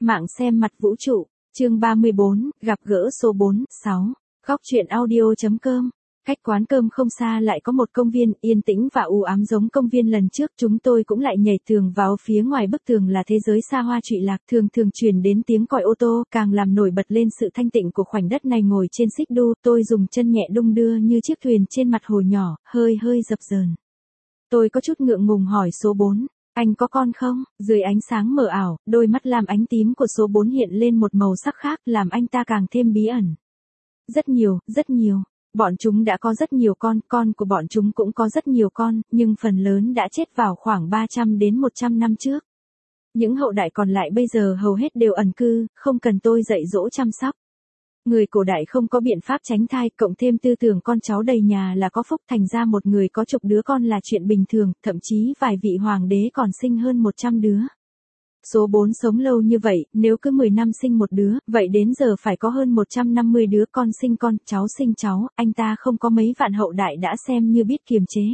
Mạng xem mặt vũ trụ, chương 34, gặp gỡ số 4, 6. Góc truyện audio.com. Cách quán cơm không xa lại có một công viên yên tĩnh và u ám giống công viên lần trước, chúng tôi cũng lại nhảy tường vào. Phía ngoài bức tường là thế giới xa hoa trụy lạc, thường truyền đến tiếng còi ô tô, càng làm nổi bật lên sự thanh tịnh của khoảnh đất này. Ngồi trên xích đu, tôi dùng chân nhẹ đung đưa như chiếc thuyền trên mặt hồ nhỏ, hơi dập dờn. Tôi có chút ngượng ngùng hỏi số 4, anh có con không? Dưới ánh sáng mờ ảo, đôi mắt lam ánh tím của số 4 hiện lên một màu sắc khác, làm anh ta càng thêm bí ẩn. Rất nhiều. Bọn chúng đã có rất nhiều con của bọn chúng cũng có rất nhiều con, nhưng phần lớn đã chết vào khoảng 300 đến 100 năm trước. Những hậu đại còn lại bây giờ hầu hết đều ẩn cư, không cần tôi dạy dỗ chăm sóc. Người cổ đại không có biện pháp tránh thai, cộng thêm tư tưởng con cháu đầy nhà là có phúc, thành ra một người có chục đứa con là chuyện bình thường, thậm chí vài vị hoàng đế còn sinh hơn 100 đứa. Số 4 sống lâu như vậy, nếu cứ 10 năm sinh một đứa, vậy đến giờ phải có hơn 150 đứa con sinh con, cháu sinh cháu, anh ta không có mấy vạn hậu đại đã xem như biết kiềm chế.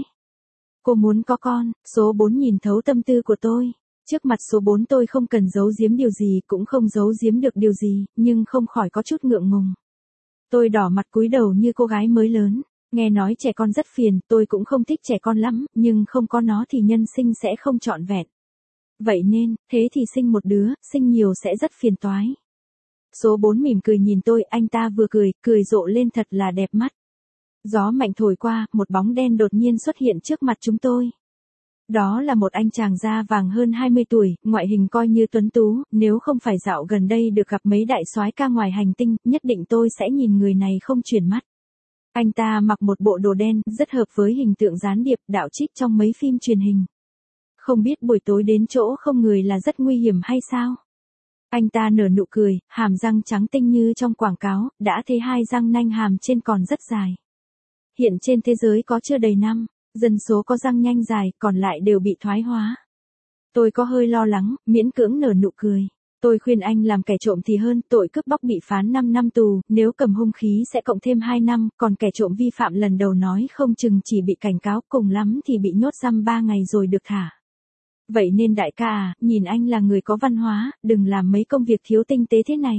Cô muốn có con, số 4 nhìn thấu tâm tư của tôi. Trước mặt số 4 tôi không cần giấu giếm điều gì, cũng không giấu giếm được điều gì, nhưng không khỏi có chút ngượng ngùng. Tôi đỏ mặt cúi đầu như cô gái mới lớn. Nghe nói trẻ con rất phiền, tôi cũng không thích trẻ con lắm, nhưng không có nó thì nhân sinh sẽ không trọn vẹn. Vậy nên, thế thì sinh một đứa, sinh nhiều sẽ rất phiền toái. Số 4 mỉm cười nhìn tôi, anh ta vừa cười rộ lên thật là đẹp mắt. Gió mạnh thổi qua, một bóng đen đột nhiên xuất hiện trước mặt chúng tôi. Đó là một anh chàng da vàng hơn 20 tuổi, ngoại hình coi như tuấn tú, nếu không phải dạo gần đây được gặp mấy đại soái ca ngoài hành tinh, nhất định tôi sẽ nhìn người này không chuyển mắt. Anh ta mặc một bộ đồ đen, rất hợp với hình tượng gián điệp, đạo trích trong mấy phim truyền hình. Không biết buổi tối đến chỗ không người là rất nguy hiểm hay sao? Anh ta nở nụ cười, hàm răng trắng tinh như trong quảng cáo, đã thế hai răng nanh hàm trên còn rất dài. Hiện trên thế giới có chưa đầy năm, dân số có răng nhanh dài, còn lại đều bị thoái hóa. Tôi có hơi lo lắng, miễn cưỡng nở nụ cười. Tôi khuyên anh làm kẻ trộm thì hơn, tội cướp bóc bị phán 5 năm tù, nếu cầm hung khí sẽ cộng thêm 2 năm, còn kẻ trộm vi phạm lần đầu nói không chừng chỉ bị cảnh cáo, cùng lắm thì bị nhốt giam 3 ngày rồi được thả. Vậy nên đại ca à, nhìn anh là người có văn hóa, đừng làm mấy công việc thiếu tinh tế thế này.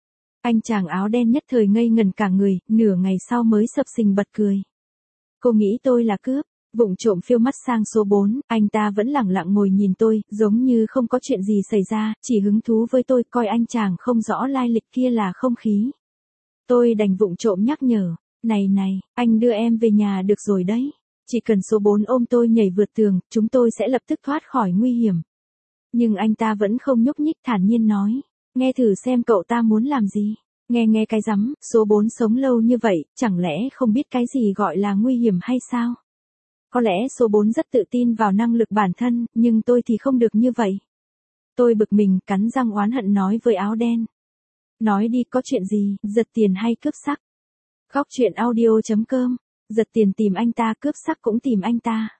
Anh chàng áo đen nhất thời ngây ngần cả người, nửa ngày sau mới sập sình bật cười. Cô nghĩ tôi là cướp, vụng trộm phiêu mắt sang số 4, anh ta vẫn lẳng lặng ngồi nhìn tôi, giống như không có chuyện gì xảy ra, chỉ hứng thú với tôi, coi anh chàng không rõ lai lịch kia là không khí. Tôi đành vụng trộm nhắc nhở, này, anh đưa em về nhà được rồi đấy. Chỉ cần số 4 ôm tôi nhảy vượt tường, chúng tôi sẽ lập tức thoát khỏi nguy hiểm. Nhưng anh ta vẫn không nhúc nhích, thản nhiên nói, nghe thử xem cậu ta muốn làm gì. Nghe cái rắm, số 4 sống lâu như vậy, chẳng lẽ không biết cái gì gọi là nguy hiểm hay sao? Có lẽ số 4 rất tự tin vào năng lực bản thân, nhưng tôi thì không được như vậy. Tôi bực mình, cắn răng oán hận nói với áo đen. Nói đi, có chuyện gì, giật tiền hay cướp sắc? Góc truyện audio.com. Giật tiền tìm anh ta, cướp sắc cũng tìm anh ta.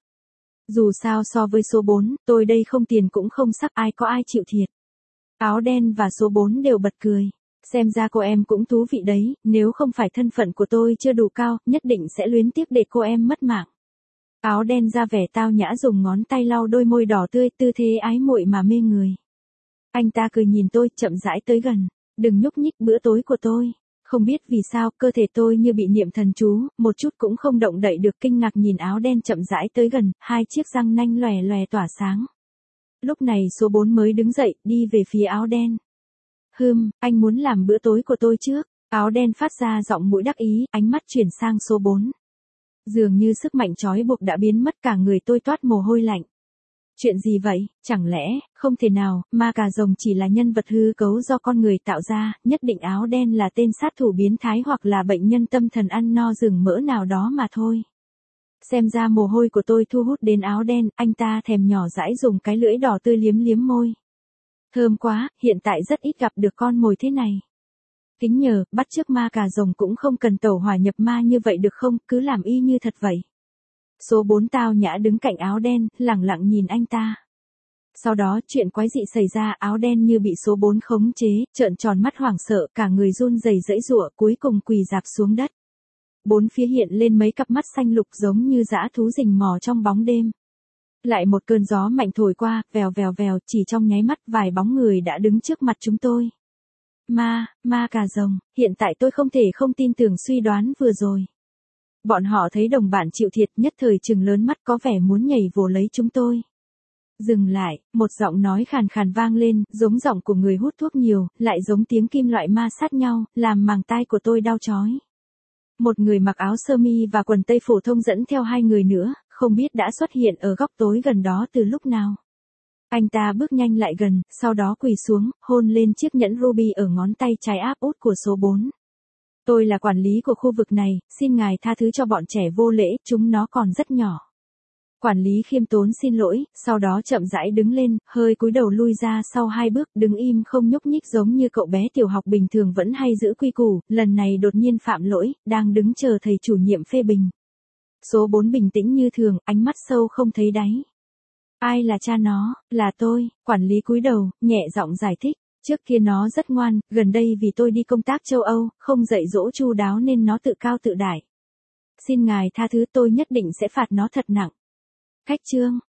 Dù sao so với số 4, tôi đây không tiền cũng không sắc, ai có ai chịu thiệt. Áo đen và số 4 đều bật cười. Xem ra cô em cũng thú vị đấy, nếu không phải thân phận của tôi chưa đủ cao, nhất định sẽ luyến tiếc để cô em mất mạng. Áo đen ra vẻ tao nhã dùng ngón tay lau đôi môi đỏ tươi, tư thế ái muội mà mê người. Anh ta cười nhìn tôi, chậm rãi tới gần. Đừng nhúc nhích, bữa tối của tôi. Không biết vì sao, cơ thể tôi như bị niệm thần chú, một chút cũng không động đậy được, kinh ngạc nhìn áo đen chậm rãi tới gần, hai chiếc răng nanh lòe lòe tỏa sáng. Lúc này số 4 mới đứng dậy, đi về phía áo đen. Anh muốn làm bữa tối của tôi trước. Áo đen phát ra giọng mũi đắc ý, ánh mắt chuyển sang số 4. Dường như sức mạnh trói buộc đã biến mất, cả người tôi toát mồ hôi lạnh. Chuyện gì vậy, chẳng lẽ, không thể nào, ma cà rồng chỉ là nhân vật hư cấu do con người tạo ra, nhất định áo đen là tên sát thủ biến thái hoặc là bệnh nhân tâm thần ăn no rừng mỡ nào đó mà thôi. Xem ra mồ hôi của tôi thu hút đến áo đen, anh ta thèm nhỏ dãi dùng cái lưỡi đỏ tươi liếm môi. Thơm quá, hiện tại rất ít gặp được con mồi thế này. Kính nhờ, bắt chước ma cà rồng cũng không cần tẩu hỏa nhập ma như vậy được không, cứ làm y như thật vậy. Số 4 tao nhã đứng cạnh áo đen, lẳng lặng nhìn anh ta. Sau đó, chuyện quái dị xảy ra, áo đen như bị số 4 khống chế, trợn tròn mắt hoảng sợ, cả người run rẩy giãy giụa, cuối cùng quỳ rạp xuống đất. Bốn phía hiện lên mấy cặp mắt xanh lục giống như dã thú rình mò trong bóng đêm. Lại một cơn gió mạnh thổi qua, vèo vèo vèo, chỉ trong nháy mắt vài bóng người đã đứng trước mặt chúng tôi. Ma cà rồng, hiện tại tôi không thể không tin tưởng suy đoán vừa rồi. Bọn họ thấy đồng bạn chịu thiệt, nhất thời trừng lớn mắt có vẻ muốn nhảy vồ lấy chúng tôi. Dừng lại, một giọng nói khàn khàn vang lên, giống giọng của người hút thuốc nhiều, lại giống tiếng kim loại ma sát nhau, làm màng tai của tôi đau chói. Một người mặc áo sơ mi và quần tây phổ thông dẫn theo hai người nữa, không biết đã xuất hiện ở góc tối gần đó từ lúc nào. Anh ta bước nhanh lại gần, sau đó quỳ xuống, hôn lên chiếc nhẫn ruby ở ngón tay trái áp út của số 4. Tôi là quản lý của khu vực này, xin ngài tha thứ cho bọn trẻ vô lễ, chúng nó còn rất nhỏ. Quản lý khiêm tốn xin lỗi, sau đó chậm rãi đứng lên, hơi cúi đầu lui ra sau 2 bước, đứng im không nhúc nhích giống như cậu bé tiểu học bình thường vẫn hay giữ quy củ, lần này đột nhiên phạm lỗi, đang đứng chờ thầy chủ nhiệm phê bình. Số 4 bình tĩnh như thường, ánh mắt sâu không thấy đáy. Ai là cha nó? Là tôi. Quản lý cúi đầu, nhẹ giọng giải thích. Trước kia nó rất ngoan, gần đây vì tôi đi công tác châu Âu, không dạy dỗ chu đáo nên nó tự cao tự đại. Xin ngài tha thứ, tôi nhất định sẽ phạt nó thật nặng. Cách chương